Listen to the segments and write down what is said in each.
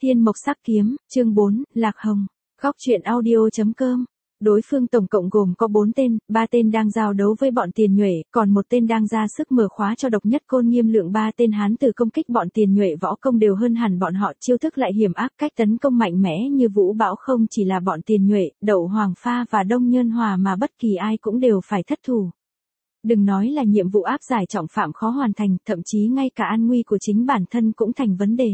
Thiên Mộc Sắc Kiếm, chương 4, Lạc Hồng. Góc truyện audio.com. Đối phương tổng cộng gồm có 4 tên, 3 tên đang giao đấu với bọn Tiền Nhuệ, còn một tên đang ra sức mở khóa cho Độc Nhất Côn Nghiêm Lượng. 3 tên hán tử công kích bọn Tiền Nhuệ võ công đều hơn hẳn bọn họ, chiêu thức lại hiểm ác, cách tấn công mạnh mẽ như vũ bão. Không chỉ là bọn Tiền Nhuệ, Đậu Hoàng Pha và Đông Nhơn Hòa mà bất kỳ ai cũng đều phải thất thủ. Đừng nói là nhiệm vụ áp giải trọng phạm khó hoàn thành, thậm chí ngay cả an nguy của chính bản thân cũng thành vấn đề.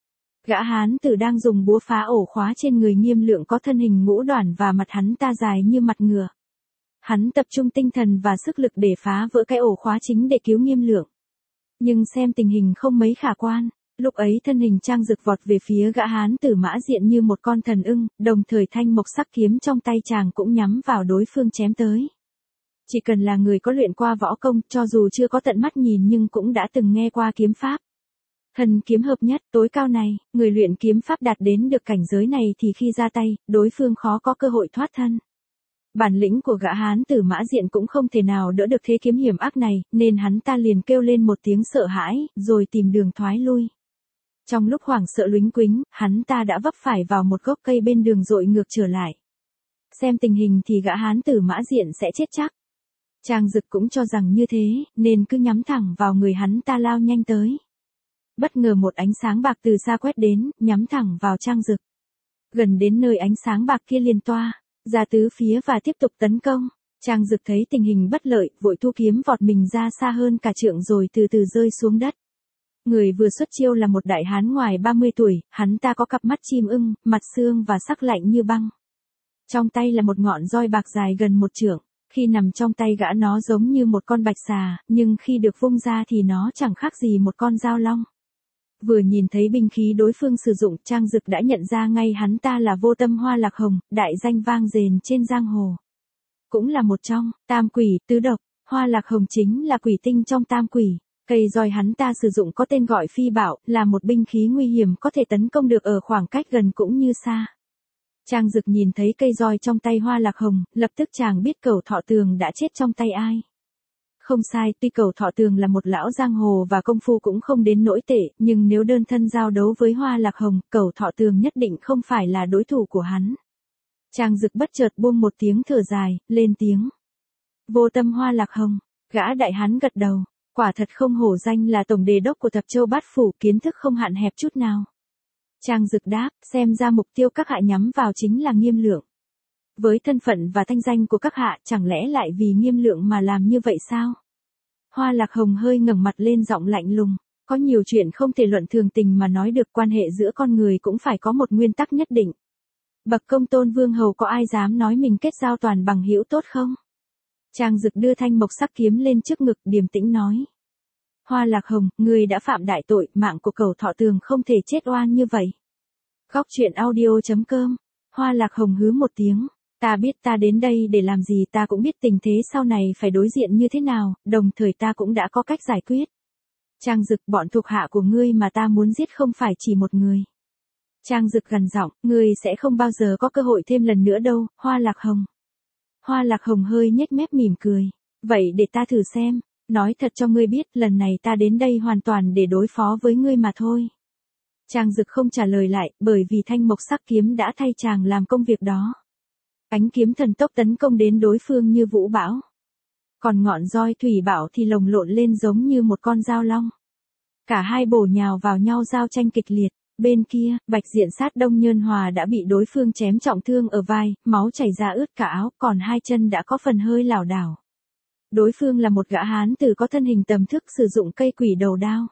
Gã hán tử đang dùng búa phá ổ khóa trên người Nghiêm Lượng có thân hình ngũ đoản và mặt hắn ta dài như mặt ngựa. Hắn tập trung tinh thần và sức lực để phá vỡ cái ổ khóa chính để cứu Nghiêm Lượng. Nhưng xem tình hình không mấy khả quan, lúc ấy thân hình Trang Dực vọt về phía gã hán tử Mã Diện như một con thần ưng, đồng thời thanh mộc sắc kiếm trong tay chàng cũng nhắm vào đối phương chém tới. Chỉ cần là người có luyện qua võ công, cho dù chưa có tận mắt nhìn nhưng cũng đã từng nghe qua kiếm pháp. Thần kiếm hợp nhất tối cao này, người luyện kiếm pháp đạt đến được cảnh giới này thì khi ra tay, đối phương khó có cơ hội thoát thân. Bản lĩnh của gã hán tử Mã Diện cũng không thể nào đỡ được thế kiếm hiểm ác này, nên hắn ta liền kêu lên một tiếng sợ hãi, rồi tìm đường thoái lui. Trong lúc hoảng sợ luống quĩnh, hắn ta đã vấp phải vào một gốc cây bên đường dội ngược trở lại. Xem tình hình thì gã hán tử Mã Diện sẽ chết chắc. Trang Dực cũng cho rằng như thế, nên cứ nhắm thẳng vào người hắn ta lao nhanh tới. Bất ngờ một ánh sáng bạc từ xa quét đến, nhắm thẳng vào Trang Dực. Gần đến nơi ánh sáng bạc kia liền toa ra tứ phía và tiếp tục tấn công. Trang Dực thấy tình hình bất lợi, vội thu kiếm vọt mình ra xa hơn cả trượng rồi từ từ rơi xuống đất. Người vừa xuất chiêu là một đại hán ngoài 30 tuổi, hắn ta có cặp mắt chim ưng, mặt xương và sắc lạnh như băng. Trong tay là một ngọn roi bạc dài gần 1 trượng. Khi nằm trong tay gã nó giống như một con bạch xà, nhưng khi được vung ra thì nó chẳng khác gì một con dao long. Vừa nhìn thấy binh khí đối phương sử dụng, Trang Dực đã nhận ra ngay hắn ta là Vô Tâm Hoa Lạc Hồng, đại danh vang dền trên giang hồ. Cũng là một trong tam quỷ tứ độc, Hoa Lạc Hồng chính là quỷ tinh trong tam quỷ. Cây roi hắn ta sử dụng có tên gọi Phi Bảo, là một binh khí nguy hiểm có thể tấn công được ở khoảng cách gần cũng như xa. Trang Dực nhìn thấy cây roi trong tay Hoa Lạc Hồng, lập tức chàng biết Cẩu Thọ Tường đã chết trong tay ai. Không sai, tuy Cẩu Thọ Tường là một lão giang hồ và công phu cũng không đến nỗi tệ, nhưng nếu đơn thân giao đấu với Hoa Lạc Hồng, Cẩu Thọ Tường nhất định không phải là đối thủ của hắn. Trang Dực bất chợt buông một tiếng thở dài, lên tiếng. Vô Tâm Hoa Lạc Hồng, gã đại hán gật đầu, quả thật không hổ danh là tổng đề đốc của Thập Châu Bát Phủ, kiến thức không hạn hẹp chút nào. Trang Dực đáp, xem ra mục tiêu các hạ nhắm vào chính là Nghiêm Lượng. Với thân phận và thanh danh của các hạ, chẳng lẽ lại vì Nghiêm Lượng mà làm như vậy sao? Hoa Lạc Hồng hơi ngẩng mặt lên giọng lạnh lùng, có nhiều chuyện không thể luận thường tình mà nói được, quan hệ giữa con người cũng phải có một nguyên tắc nhất định. Bậc công tôn vương hầu có ai dám nói mình kết giao toàn bằng hữu tốt không? Trang Dực đưa thanh mộc sắc kiếm lên trước ngực, điềm tĩnh nói. Hoa Lạc Hồng, ngươi đã phạm đại tội, mạng của Cẩu Thọ Tường không thể chết oan như vậy. Góc truyện audio.com. Hoa Lạc Hồng hứ một tiếng. Ta biết ta đến đây để làm gì, ta cũng biết tình thế sau này phải đối diện như thế nào, đồng thời ta cũng đã có cách giải quyết. Trang Dực, bọn thuộc hạ của ngươi mà ta muốn giết không phải chỉ một người. Trang Dực gằn giọng, ngươi sẽ không bao giờ có cơ hội thêm lần nữa đâu, Hoa Lạc Hồng. Hoa Lạc Hồng hơi nhếch mép mỉm cười. Vậy để ta thử xem. Nói thật cho ngươi biết, lần này ta đến đây hoàn toàn để đối phó với ngươi mà thôi. Trang Dực không trả lời lại, bởi vì thanh mộc sắc kiếm đã thay chàng làm công việc đó. Ánh kiếm thần tốc tấn công đến đối phương như vũ bão. Còn ngọn roi thủy bảo thì lồng lộn lên giống như một con dao long. Cả hai bổ nhào vào nhau giao tranh kịch liệt. Bên kia, Bạch Diện sát Đông Nhơn Hòa đã bị đối phương chém trọng thương ở vai, máu chảy ra ướt cả áo, còn hai chân đã có phần hơi lảo đảo. Đối phương là một gã hán tử có thân hình tầm thước, sử dụng cây quỷ đầu đao.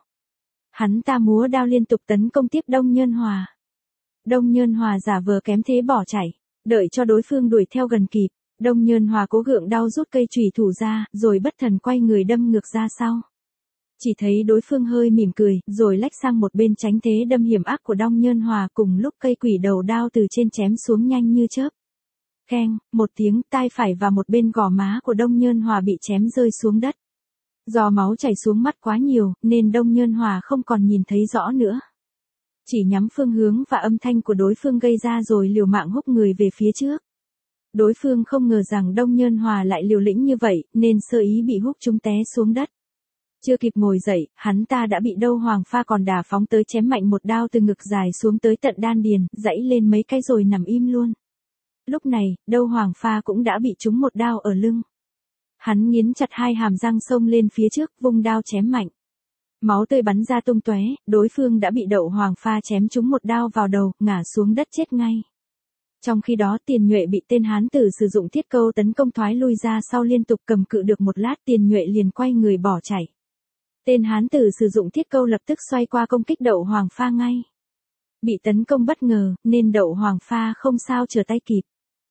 Hắn ta múa đao liên tục tấn công tiếp Đông Nhơn Hòa. Đông Nhơn Hòa giả vờ kém thế bỏ chạy, đợi cho đối phương đuổi theo gần kịp. Đông Nhơn Hòa cố gượng đau rút cây chùy thủ ra, rồi bất thần quay người đâm ngược ra sau. Chỉ thấy đối phương hơi mỉm cười, rồi lách sang một bên tránh thế đâm hiểm ác của Đông Nhơn Hòa, cùng lúc cây quỷ đầu đao từ trên chém xuống nhanh như chớp. Keng, một tiếng, tai phải và một bên gò má của Đông Nhơn Hòa bị chém rơi xuống đất. Do máu chảy xuống mắt quá nhiều, nên Đông Nhơn Hòa không còn nhìn thấy rõ nữa. Chỉ nhắm phương hướng và âm thanh của đối phương gây ra rồi liều mạng húc người về phía trước. Đối phương không ngờ rằng Đông Nhơn Hòa lại liều lĩnh như vậy, nên sơ ý bị húc trúng té xuống đất. Chưa kịp ngồi dậy, hắn ta đã bị Đâu Hoàng Pha còn đà phóng tới chém mạnh một đao từ ngực dài xuống tới tận đan điền, dãy lên mấy cái rồi nằm im luôn. Lúc này, Đâu Hoàng Pha cũng đã bị trúng một đao ở lưng. Hắn nghiến chặt hai hàm răng xông lên phía trước, vung đao chém mạnh. Máu tươi bắn ra tung tóe, đối phương đã bị Đậu Hoàng Pha chém trúng một đao vào đầu, ngã xuống đất chết ngay. Trong khi đó Tiền Nhuệ bị tên hán tử sử dụng thiết câu tấn công thoái lui ra sau liên tục cầm cự được một lát, Tiền Nhuệ liền quay người bỏ chạy. Tên hán tử sử dụng thiết câu lập tức xoay qua công kích Đậu Hoàng Pha ngay. Bị tấn công bất ngờ, nên Đậu Hoàng Pha không sao trở tay kịp.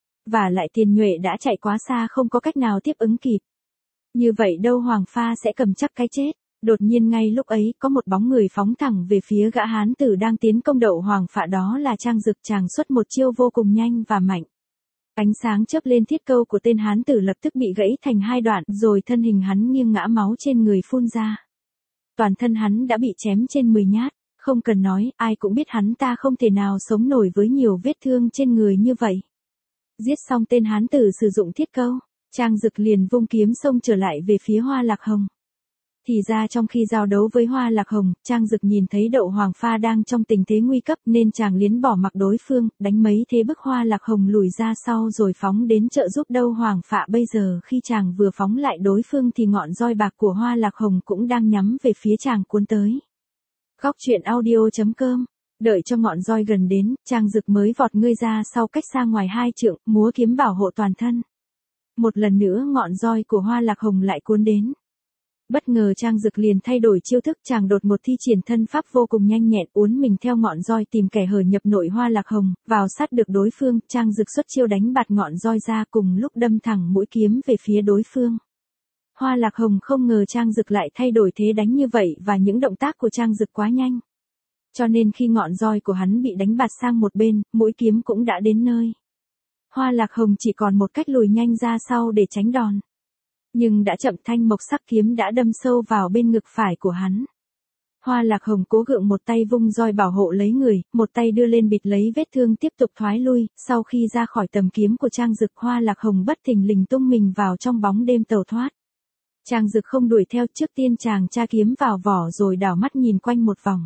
Và lại Tiền Nhuệ đã chạy quá xa không có cách nào tiếp ứng kịp. Như vậy Đâu Hoàng Pha sẽ cầm chắc cái chết. Đột nhiên ngay lúc ấy, có một bóng người phóng thẳng về phía gã hán tử đang tiến công Đậu Hoàng Pha, đó là Trang Dực. Chàng xuất một chiêu vô cùng nhanh và mạnh. Ánh sáng chớp lên thiết câu của tên hán tử lập tức bị gãy thành hai đoạn, rồi thân hình hắn nghiêng ngã, máu trên người phun ra. Toàn thân hắn đã bị chém trên 10 nhát, không cần nói, ai cũng biết hắn ta không thể nào sống nổi với nhiều vết thương trên người như vậy. Giết xong tên hán tử sử dụng thiết câu, Trang Dực liền vung kiếm xông trở lại về phía Hoa Lạc Hồng. Thì ra trong khi giao đấu với Hoa Lạc Hồng, Trang Dực nhìn thấy Đậu Hoàng Pha đang trong tình thế nguy cấp nên chàng liến bỏ mặc đối phương, đánh mấy thế bức Hoa Lạc Hồng lùi ra sau rồi phóng đến trợ giúp Đâu Hoàng Pha. Bây giờ khi chàng vừa phóng lại đối phương thì ngọn roi bạc của Hoa Lạc Hồng cũng đang nhắm về phía chàng cuốn tới. Góc truyện audio.com. Đợi cho ngọn roi gần đến, Trang Dực mới vọt ngươi ra sau cách xa ngoài 2 trượng, múa kiếm bảo hộ toàn thân. Một lần nữa ngọn roi của Hoa Lạc Hồng lại cuốn đến. Bất ngờ Trang Dực liền thay đổi chiêu thức, chàng đột một thi triển thân pháp vô cùng nhanh nhẹn, uốn mình theo ngọn roi tìm kẻ hở nhập nội Hoa Lạc Hồng, vào sát được đối phương. Trang Dực xuất chiêu đánh bạt ngọn roi ra, cùng lúc đâm thẳng mũi kiếm về phía đối phương. Hoa Lạc Hồng không ngờ Trang Dực lại thay đổi thế đánh như vậy, và những động tác của Trang Dực quá nhanh. Cho nên khi ngọn roi của hắn bị đánh bạt sang một bên, mũi kiếm cũng đã đến nơi. Hoa Lạc Hồng chỉ còn một cách lùi nhanh ra sau để tránh đòn. Nhưng đã chậm, thanh mộc sắc kiếm đã đâm sâu vào bên ngực phải của hắn. Hoa Lạc Hồng cố gượng một tay vung roi bảo hộ lấy người, một tay đưa lên bịt lấy vết thương tiếp tục thoái lui. Sau khi ra khỏi tầm kiếm của Trang Dực, Hoa Lạc Hồng bất thình lình tung mình vào trong bóng đêm tẩu thoát. Trang Dực không đuổi theo, trước tiên chàng tra kiếm vào vỏ rồi đảo mắt nhìn quanh một vòng.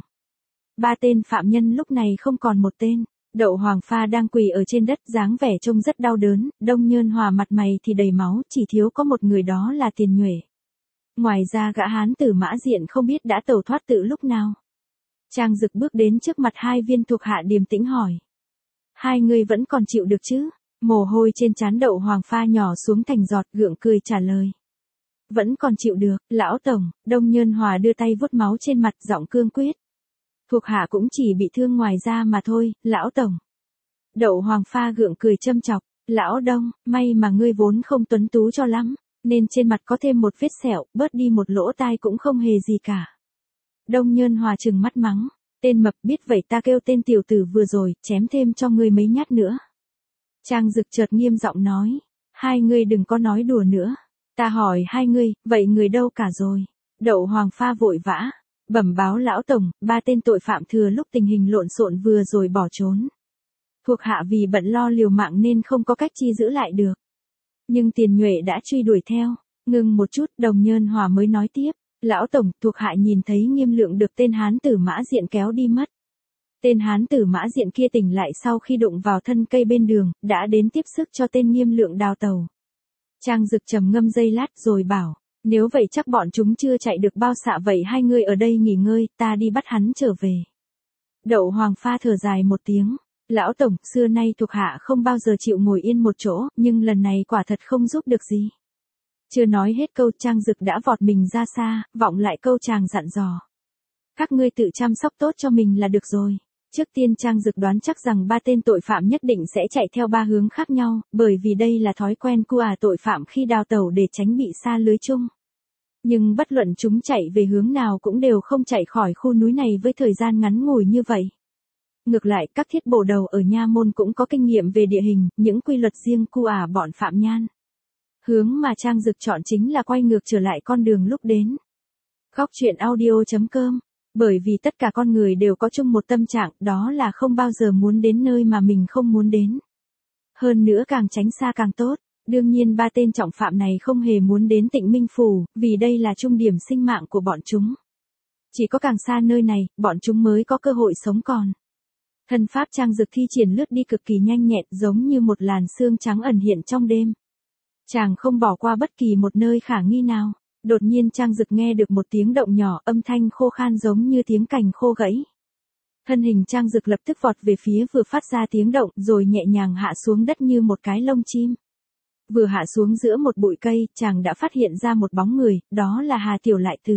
3 tên phạm nhân lúc này không còn một tên. Đậu Hoàng Pha đang quỳ ở trên đất, dáng vẻ trông rất đau đớn, Đông Nhơn Hòa mặt mày thì đầy máu, chỉ thiếu có một người, đó là Tiền Nhuệ. Ngoài ra gã hán tử Mã Diện không biết đã tẩu thoát từ lúc nào. Trang Dực bước đến trước mặt 2 viên thuộc hạ điềm tĩnh hỏi. 2 người vẫn còn chịu được chứ? Mồ hôi trên trán Đậu Hoàng Pha nhỏ xuống thành giọt, gượng cười trả lời. Vẫn còn chịu được, lão tổng. Đông Nhơn Hòa đưa tay vuốt máu trên mặt, giọng cương quyết. Thuộc hạ cũng chỉ bị thương ngoài da mà thôi, lão tổng. Đậu Hoàng Pha gượng cười châm chọc. Lão Đông, may mà ngươi vốn không tuấn tú cho lắm, nên trên mặt có thêm một vết sẹo, bớt đi một lỗ tai cũng không hề gì cả. Đông Nhơn Hòa trừng mắt mắng. Tên mập, biết vậy ta kêu tên tiểu tử vừa rồi, chém thêm cho ngươi mấy nhát nữa. Trang Dực chợt nghiêm giọng nói. 2 người đừng có nói đùa nữa. Ta hỏi 2 người, vậy người đâu cả rồi? Đậu Hoàng Pha vội vã. Bẩm báo lão tổng, 3 tên tội phạm thừa lúc tình hình lộn xộn vừa rồi bỏ trốn. Thuộc hạ vì bận lo liều mạng nên không có cách chi giữ lại được. Nhưng Tiền Nhuệ đã truy đuổi theo. Ngừng một chút, Đồng Nhơn Hòa mới nói tiếp. Lão tổng, thuộc hạ nhìn thấy Nghiêm Lượng được tên hán tử Mã Diện kéo đi mất. Tên hán tử Mã Diện kia tỉnh lại sau khi đụng vào thân cây bên đường, đã đến tiếp sức cho tên Nghiêm Lượng đào tàu. Trang Dực trầm ngâm giây lát rồi bảo. Nếu vậy chắc bọn chúng chưa chạy được bao xạ, vậy 2 người ở đây nghỉ ngơi, ta đi bắt hắn trở về. Đậu Hoàng Pha thở dài một tiếng. Lão tổng, xưa nay thuộc hạ không bao giờ chịu ngồi yên một chỗ, nhưng lần này quả thật không giúp được gì. Chưa nói hết câu, Trang Dực đã vọt mình ra xa, vọng lại câu chàng dặn dò. Các ngươi tự chăm sóc tốt cho mình là được rồi. Trước tiên Trang Dực đoán chắc rằng 3 tên tội phạm nhất định sẽ chạy theo 3 hướng khác nhau, bởi vì đây là thói quen của tội phạm khi đào tẩu để tránh bị sa lưới chung. Nhưng bất luận chúng chạy về hướng nào cũng đều không chạy khỏi khu núi này với thời gian ngắn ngủi như vậy. Ngược lại, các thiết bổ đầu ở nha môn cũng có kinh nghiệm về địa hình, những quy luật riêng của bọn phạm nhân. Hướng mà Trang Dực chọn chính là quay ngược trở lại con đường lúc đến. Góc truyện audio.com. Bởi vì tất cả con người đều có chung một tâm trạng, đó là không bao giờ muốn đến nơi mà mình không muốn đến. Hơn nữa càng tránh xa càng tốt. Đương nhiên ba tên trọng phạm này không hề muốn đến Tịnh Minh Phủ, vì đây là trung điểm sinh mạng của bọn chúng. Chỉ có càng xa nơi này, bọn chúng mới có cơ hội sống còn. Thân pháp Trang Dực thi triển lướt đi cực kỳ nhanh nhẹn, giống như một làn sương trắng ẩn hiện trong đêm. Chàng không bỏ qua bất kỳ một nơi khả nghi nào. Đột nhiên Trang Dực nghe được một tiếng động nhỏ, âm thanh khô khan giống như tiếng cành khô gãy. Thân hình Trang Dực lập tức vọt về phía vừa phát ra tiếng động, rồi nhẹ nhàng hạ xuống đất như một cái lông chim. Vừa hạ xuống giữa một bụi cây, chàng đã phát hiện ra một bóng người, đó là Hà Tiểu Lại Tử.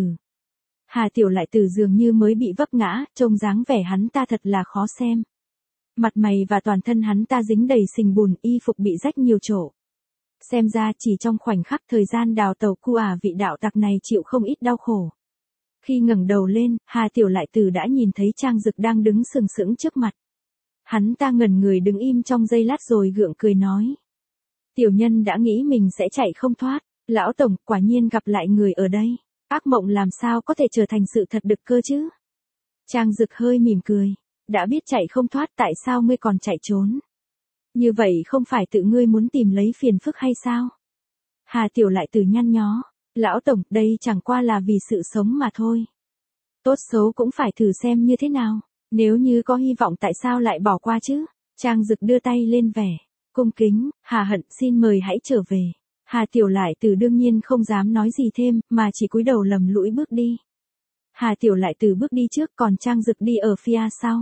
Hà Tiểu Lại Tử dường như mới bị vấp ngã, trông dáng vẻ hắn ta thật là khó xem. Mặt mày và toàn thân hắn ta dính đầy sình bùn, y phục bị rách nhiều chỗ. Xem ra chỉ trong khoảnh khắc thời gian đào tàu vị đạo tặc này chịu không ít đau khổ. Khi ngẩng đầu lên, Hà Tiểu Lại Tử đã nhìn thấy Trang Dực đang đứng sừng sững trước mặt. Hắn ta ngẩn người đứng im trong giây lát rồi gượng cười nói. Tiểu nhân đã nghĩ mình sẽ chạy không thoát. Lão Tổng, quả nhiên gặp lại người ở đây. Ác mộng làm sao có thể trở thành sự thật được cơ chứ? Trang Dực hơi mỉm cười. Đã biết chạy không thoát tại sao ngươi còn chạy trốn? Như vậy không phải tự ngươi muốn tìm lấy phiền phức hay sao? Hà Tiểu Lại Tử nhăn nhó. Lão Tổng, đây chẳng qua là vì sự sống mà thôi. Tốt xấu cũng phải thử xem như thế nào. Nếu như có hy vọng tại sao lại bỏ qua chứ? Trang Dực đưa tay lên vẻ cung kính. Hà Hận, xin mời hãy trở về. Hà Tiểu Lại Tử đương nhiên không dám nói gì thêm, mà chỉ cúi đầu lầm lũi bước đi. Hà Tiểu Lại Tử bước đi trước, còn Trang Dực đi ở phía sau.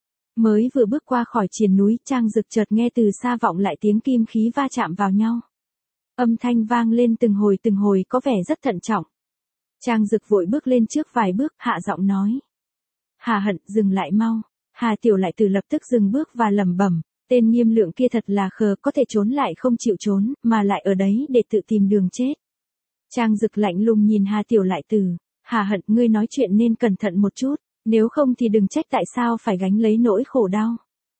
Mới vừa bước qua khỏi triền núi, Trang Dực chợt nghe từ xa vọng lại tiếng kim khí va chạm vào nhau. Âm thanh vang lên từng hồi có vẻ rất thận trọng. Trang Dực vội bước lên trước vài bước, hạ giọng nói. Hà Hận, dừng lại mau. Hà Tiểu Lại Tử lập tức dừng bước và lẩm bẩm. Tên Nghiêm Lượng kia thật là khờ, có thể trốn lại không chịu trốn, mà lại ở đấy để tự tìm đường chết. Trang Dực lạnh lùng nhìn Hà Tiểu Lại Tử. Hà Hận, ngươi nói chuyện nên cẩn thận một chút, nếu không thì đừng trách tại sao phải gánh lấy nỗi khổ đau.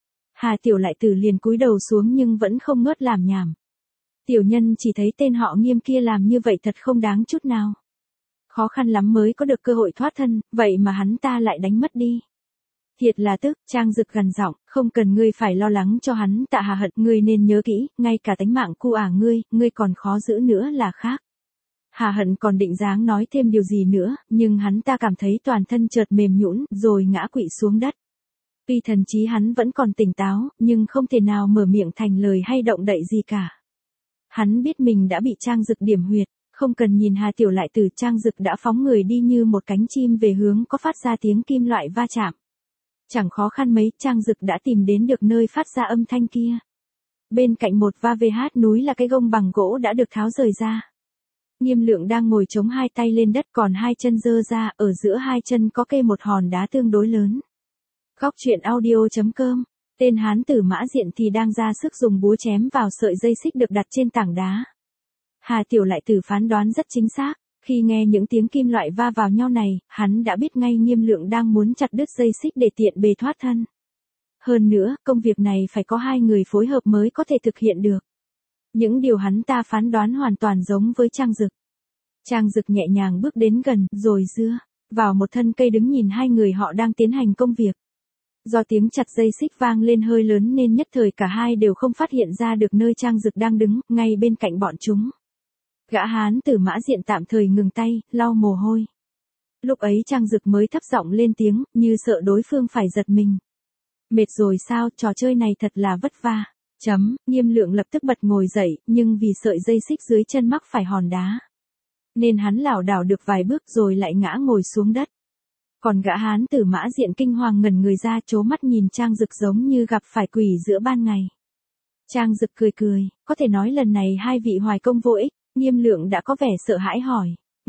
Hà Tiểu Lại Tử liền cúi đầu xuống nhưng vẫn không ngớt làm nhảm. Tiểu nhân chỉ thấy tên họ Nghiêm kia làm như vậy thật không đáng chút nào. Khó khăn lắm mới có được cơ hội thoát thân, vậy mà hắn ta lại đánh mất đi. Thiệt là tức. Trang Dực gằn giọng, không cần ngươi phải lo lắng cho hắn tạ. Hà Hận, ngươi nên nhớ kỹ, ngay cả tánh mạng ngươi còn khó giữ nữa là khác. Hà Hận còn định dáng nói thêm điều gì nữa, nhưng hắn ta cảm thấy toàn thân chợt mềm nhũn, rồi ngã quỵ xuống đất. Tuy thần trí hắn vẫn còn tỉnh táo, nhưng không thể nào mở miệng thành lời hay động đậy gì cả. Hắn biết mình đã bị Trang Dực điểm huyệt, không cần nhìn Hà Tiểu Lại Tử, Trang Dực đã phóng người đi như một cánh chim về hướng có phát ra tiếng kim loại va chạm. Chẳng khó khăn mấy, Trang Dực đã tìm đến được nơi phát ra âm thanh kia. Bên cạnh một VH núi là cái gông bằng gỗ đã được tháo rời ra. Nghiêm Lượng đang ngồi chống hai tay lên đất, còn hai chân giơ ra, ở giữa hai chân có kê một hòn đá tương đối lớn. Góc truyện audio.com. Tên hán tử Mã Diện thì đang ra sức dùng búa chém vào sợi dây xích được đặt trên tảng đá. Hà Tiểu Lại Tử phán đoán rất chính xác. Khi nghe những tiếng kim loại va vào nhau này, hắn đã biết ngay Nghiêm Lượng đang muốn chặt đứt dây xích để tiện bề thoát thân. Hơn nữa, công việc này phải có hai người phối hợp mới có thể thực hiện được. Những điều hắn ta phán đoán hoàn toàn giống với Trang Dực. Trang Dực nhẹ nhàng bước đến gần, rồi dựa vào một thân cây đứng nhìn hai người họ đang tiến hành công việc. Do tiếng chặt dây xích vang lên hơi lớn nên nhất thời cả hai đều không phát hiện ra được nơi Trang Dực đang đứng, ngay bên cạnh bọn chúng. Gã hán tử Mã Diện tạm thời ngừng tay, lau mồ hôi. Lúc ấy Trang Dực mới thấp giọng lên tiếng, như sợ đối phương phải giật mình. Mệt rồi sao, trò chơi này thật là vất vả. Nghiêm Lượng lập tức bật ngồi dậy, nhưng vì sợi dây xích dưới chân mắc phải hòn đá, nên hắn lảo đảo được vài bước rồi lại ngã ngồi xuống đất. Còn gã hán tử Mã Diện kinh hoàng ngẩn người ra, trố mắt nhìn Trang Dực giống như gặp phải quỷ giữa ban ngày. Trang Dực cười cười, có thể nói lần này hai vị hoài công vô ích. Nghiêm Lượng đã có vẻ sợ hãi hỏi.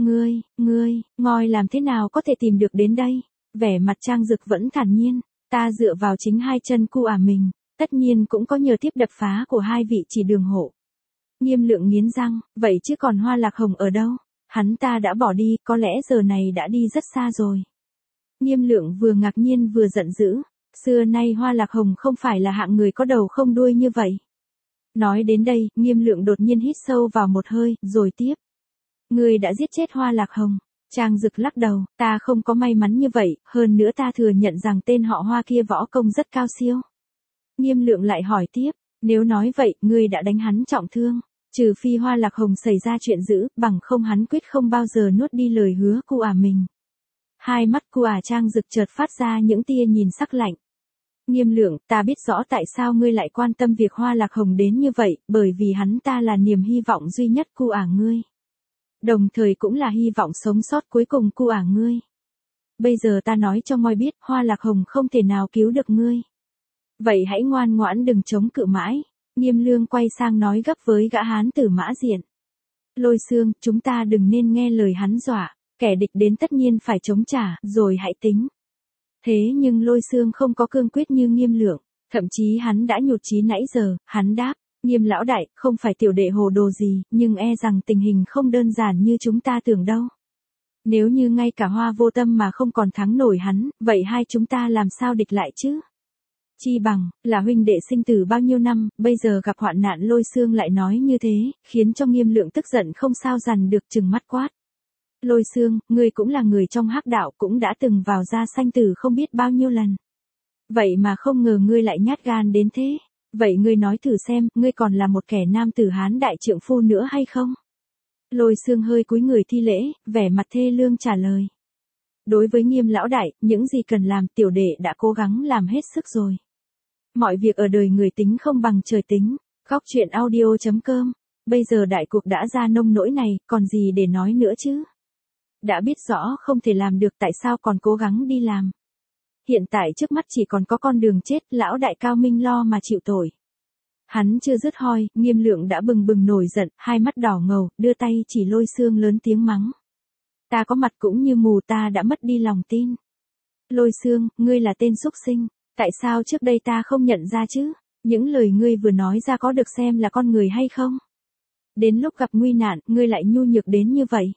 Ngươi, ngoi làm thế nào có thể tìm được đến đây? Vẻ mặt Trang Dực vẫn thản nhiên. Ta dựa vào chính hai chân mình, tất nhiên cũng có nhờ tiếp đập phá của hai vị chỉ đường hộ. Nghiêm Lượng nghiến răng, vậy chứ còn Hoa Lạc Hồng ở đâu? Hắn ta đã bỏ đi, có lẽ giờ này đã đi rất xa rồi. Nghiêm Lượng vừa ngạc nhiên vừa giận dữ. Xưa nay Hoa Lạc Hồng không phải là hạng người có đầu không đuôi như vậy. Nói đến đây, Nghiêm Lượng đột nhiên hít sâu vào một hơi, rồi tiếp. Ngươi đã giết chết Hoa Lạc Hồng. Trang Dực lắc đầu, ta không có may mắn như vậy, hơn nữa ta thừa nhận rằng tên họ Hoa kia võ công rất cao siêu. Nghiêm Lượng lại hỏi tiếp, nếu nói vậy, ngươi đã đánh hắn trọng thương. Trừ phi Hoa Lạc Hồng xảy ra chuyện dữ, bằng không hắn quyết không bao giờ nuốt đi lời hứa của mình. Hai mắt của Trang Dực chợt phát ra những tia nhìn sắc lạnh. Nghiêm Lượng, ta biết rõ tại sao ngươi lại quan tâm việc Hoa Lạc Hồng đến như vậy, bởi vì hắn ta là niềm hy vọng duy nhất của ngươi. Đồng thời cũng là hy vọng sống sót cuối cùng của ngươi. Bây giờ ta nói cho ngươi biết, Hoa Lạc Hồng không thể nào cứu được ngươi. Vậy hãy ngoan ngoãn đừng chống cự mãi. Nghiêm Lương quay sang nói gấp với gã hán tử Mã Diện. Lôi Xương, chúng ta đừng nên nghe lời hắn dọa, kẻ địch đến tất nhiên phải chống trả, rồi hãy tính. Thế nhưng Lôi Xương không có cương quyết như Nghiêm Lượng, thậm chí hắn đã nhụt chí nãy giờ, hắn đáp, Nghiêm lão đại, không phải tiểu đệ hồ đồ gì, nhưng e rằng tình hình không đơn giản như chúng ta tưởng đâu. Nếu như ngay cả Hoa Vô Tâm mà không còn thắng nổi hắn, vậy hai chúng ta làm sao địch lại chứ? Chi bằng, là huynh đệ sinh tử bao nhiêu năm, bây giờ gặp hoạn nạn. Lôi Xương lại nói như thế, khiến cho Nghiêm Lượng tức giận không sao dằn được, trừng mắt quát. Lôi Xương, ngươi cũng là người trong hắc đạo, cũng đã từng vào ra sanh tử không biết bao nhiêu lần. Vậy mà không ngờ ngươi lại nhát gan đến thế. Vậy ngươi nói thử xem, ngươi còn là một kẻ nam tử Hán đại trượng phu nữa hay không? Lôi Xương hơi cúi người thi lễ, vẻ mặt thê lương trả lời. Đối với Nghiêm lão đại, những gì cần làm tiểu đệ đã cố gắng làm hết sức rồi. Mọi việc ở đời người tính không bằng trời tính. Góc truyện audio.com. Bây giờ đại cuộc đã ra nông nỗi này, còn gì để nói nữa chứ? Đã biết rõ không thể làm được, tại sao còn cố gắng đi làm? Hiện tại trước mắt chỉ còn có con đường chết, lão đại Cao Minh lo mà chịu tội. Hắn chưa dứt hoi, Nghiêm Lượng đã bừng bừng nổi giận, hai mắt đỏ ngầu, đưa tay chỉ Lôi Xương lớn tiếng mắng. Ta có mặt cũng như mù, ta đã mất đi lòng tin. Lôi Xương, ngươi là tên súc sinh, tại sao trước đây ta không nhận ra chứ? Những lời ngươi vừa nói ra có được xem là con người hay không? Đến lúc gặp nguy nạn, ngươi lại nhu nhược đến như vậy.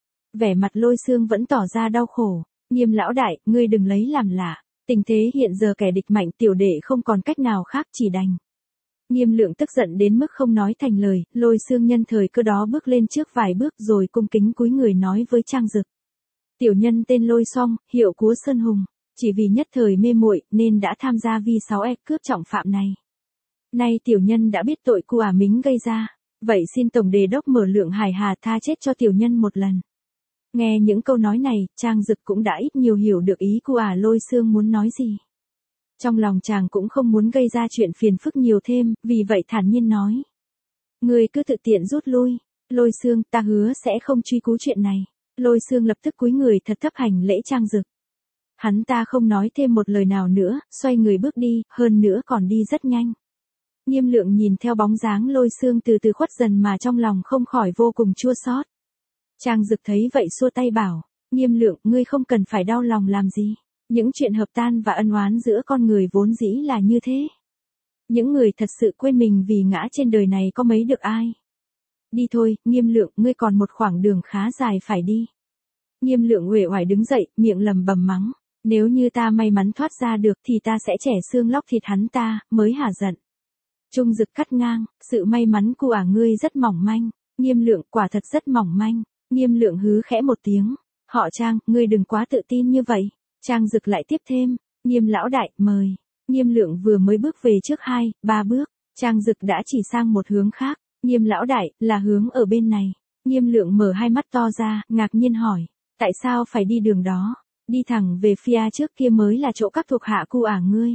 Vẻ mặt Lôi Xương vẫn tỏ ra đau khổ. Nghiêm lão đại, ngươi đừng lấy làm lạ. Tình thế hiện giờ kẻ địch mạnh, tiểu đệ không còn cách nào khác, chỉ đành. Nghiêm Lượng tức giận đến mức không nói thành lời. Lôi Xương nhân thời cơ đó bước lên trước vài bước rồi cung kính cúi người nói với Trang Dực. Tiểu nhân tên Lôi Song, hiệu Cúa Sơn Hùng. Chỉ vì nhất thời mê muội nên đã tham gia vi 6E cướp trọng phạm này. Nay tiểu nhân đã biết tội của mình gây ra. Vậy xin Tổng Đề đốc mở Lượng hải hà tha chết cho tiểu nhân một lần. Nghe những câu nói này, Trang Dực cũng đã ít nhiều hiểu được ý của Lôi Xương muốn nói gì. Trong lòng chàng cũng không muốn gây ra chuyện phiền phức nhiều thêm, vì vậy thản nhiên nói. Ngươi cứ tự tiện rút lui. Lôi Xương, ta hứa sẽ không truy cứu chuyện này. Lôi Xương lập tức cúi người thật thấp hành lễ Trang Dực. Hắn ta không nói thêm một lời nào nữa, xoay người bước đi, hơn nữa còn đi rất nhanh. Nghiêm Lượng nhìn theo bóng dáng Lôi Xương từ từ khuất dần mà trong lòng không khỏi vô cùng chua xót. Trang Dực thấy vậy xua tay bảo, Nghiêm Lượng, ngươi không cần phải đau lòng làm gì. Những chuyện hợp tan và ân oán giữa con người vốn dĩ là như thế. Những người thật sự quên mình vì ngã trên đời này có mấy được ai. Đi thôi, Nghiêm Lượng, ngươi còn một khoảng đường khá dài phải đi. Nghiêm Lượng uể oải đứng dậy, miệng lầm bầm mắng. Nếu như ta may mắn thoát ra được thì ta sẽ chẻ xương lóc thịt hắn ta, mới hả giận. Trung Dực cắt ngang, sự may mắn của ngươi rất mỏng manh. Nghiêm Lượng, quả thật rất mỏng manh. Nghiêm Lượng hứ khẽ một tiếng. Họ Trang, ngươi đừng quá tự tin như vậy. Trang Dực lại tiếp thêm. Nghiêm lão đại, mời. Nghiêm Lượng vừa mới bước về trước 2-3 bước. Trang Dực đã chỉ sang một hướng khác. Nghiêm lão đại, là hướng ở bên này. Nghiêm Lượng mở hai mắt to ra, ngạc nhiên hỏi. Tại sao phải đi đường đó? Đi thẳng về phía trước kia mới là chỗ các thuộc hạ của ngươi.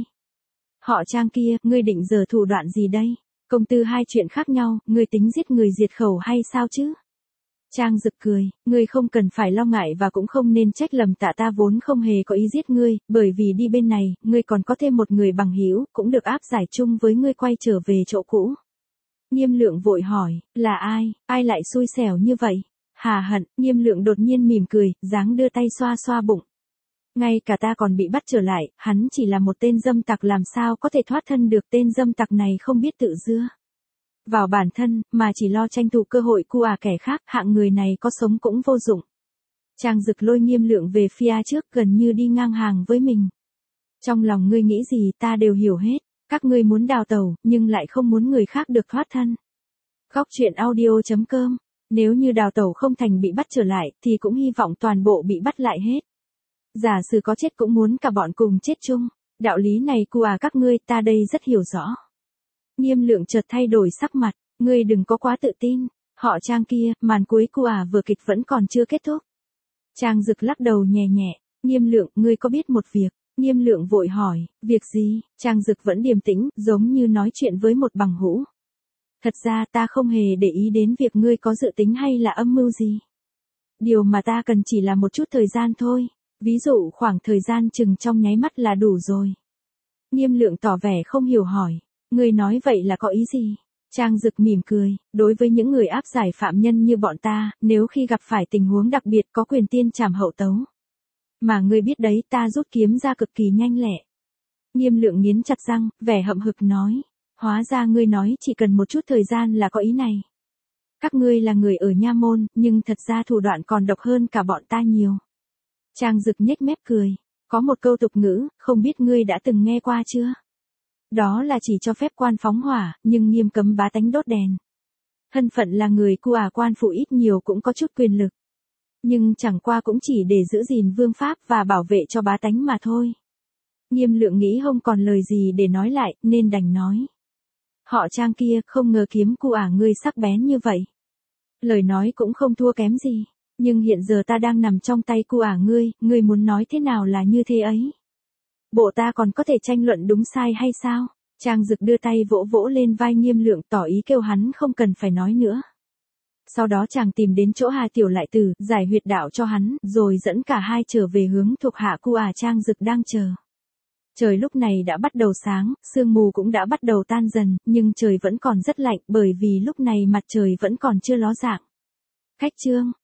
Họ Trang kia, ngươi định giở thủ đoạn gì đây? Công tư hai chuyện khác nhau, ngươi tính giết người diệt khẩu hay sao chứ? Trang Dực cười, ngươi không cần phải lo ngại và cũng không nên trách lầm ta vốn không hề có ý giết ngươi, bởi vì đi bên này, ngươi còn có thêm một người bằng hữu, cũng được áp giải chung với ngươi quay trở về chỗ cũ. Nghiêm Lượng vội hỏi, là ai lại xui xẻo như vậy? Hà Hận. Nghiêm Lượng đột nhiên mỉm cười, dáng đưa tay xoa xoa bụng. Ngay cả ta còn bị bắt trở lại, hắn chỉ là một tên dâm tặc, làm sao có thể thoát thân được. Tên dâm tặc này không biết tự dưa vào bản thân, mà chỉ lo tranh thủ cơ hội của kẻ khác, hạng người này có sống cũng vô dụng. Trang Dực lôi Nghiêm Lượng về phía trước, gần như đi ngang hàng với mình. Trong lòng ngươi nghĩ gì ta đều hiểu hết, các ngươi muốn đào tẩu, nhưng lại không muốn người khác được thoát thân. Góc truyện audio.com. Nếu như đào tẩu không thành bị bắt trở lại, thì cũng hy vọng toàn bộ bị bắt lại hết. Giả sử có chết cũng muốn cả bọn cùng chết chung. Đạo lý này của các ngươi ta đây rất hiểu rõ. Nghiêm Lượng chợt thay đổi sắc mặt, Ngươi đừng có quá tự tin. Họ Trang kia, màn cuối cu vừa kịch vẫn còn chưa kết thúc. Trang Dực lắc đầu nhẹ nhẹ. Nghiêm Lượng, ngươi có biết một việc? Nghiêm Lượng vội hỏi, việc gì? Trang Dực vẫn điềm tĩnh, giống như nói chuyện với một bằng hữu. Thật ra ta không hề để ý đến việc ngươi có dự tính hay là âm mưu gì. Điều mà ta cần chỉ là một chút thời gian thôi. Ví dụ khoảng thời gian chừng trong nháy mắt là đủ rồi. Nghiêm Lượng tỏ vẻ không hiểu hỏi. Ngươi nói vậy là có ý gì? Trang Dực mỉm cười, đối với những người áp giải phạm nhân như bọn ta, nếu khi gặp phải tình huống đặc biệt có quyền tiên trảm hậu tấu. Mà ngươi biết đấy, ta rút kiếm ra cực kỳ nhanh lẹ. Nghiêm Lượng nghiến chặt răng, vẻ hậm hực nói. Hóa ra ngươi nói chỉ cần một chút thời gian là có ý này. Các ngươi là người ở Nha Môn, nhưng thật ra thủ đoạn còn độc hơn cả bọn ta nhiều. Trang Dực nhếch mép cười. Có một câu tục ngữ, không biết ngươi đã từng nghe qua chưa? Đó là chỉ cho phép quan phóng hỏa, nhưng nghiêm cấm bá tánh đốt đèn. Thân phận là người quan phụ ít nhiều cũng có chút quyền lực. Nhưng chẳng qua cũng chỉ để giữ gìn vương pháp và bảo vệ cho bá tánh mà thôi. Nghiêm Lượng nghĩ không còn lời gì để nói lại, nên đành nói. Họ Trang kia, không ngờ kiếm ngươi sắc bén như vậy. Lời nói cũng không thua kém gì. Nhưng hiện giờ ta đang nằm trong tay ngươi muốn nói thế nào là như thế ấy. Bộ ta còn có thể tranh luận đúng sai hay sao? Trang Dực đưa tay vỗ vỗ lên vai Nghiêm Lượng tỏ ý kêu hắn không cần phải nói nữa. Sau đó chàng tìm đến chỗ Hà Tiểu Lại Tử, giải huyệt đạo cho hắn, rồi dẫn cả hai trở về hướng thuộc hạ Trang Dực đang chờ. Trời lúc này đã bắt đầu sáng, sương mù cũng đã bắt đầu tan dần, nhưng trời vẫn còn rất lạnh bởi vì lúc này mặt trời vẫn còn chưa ló dạng. Khách trương,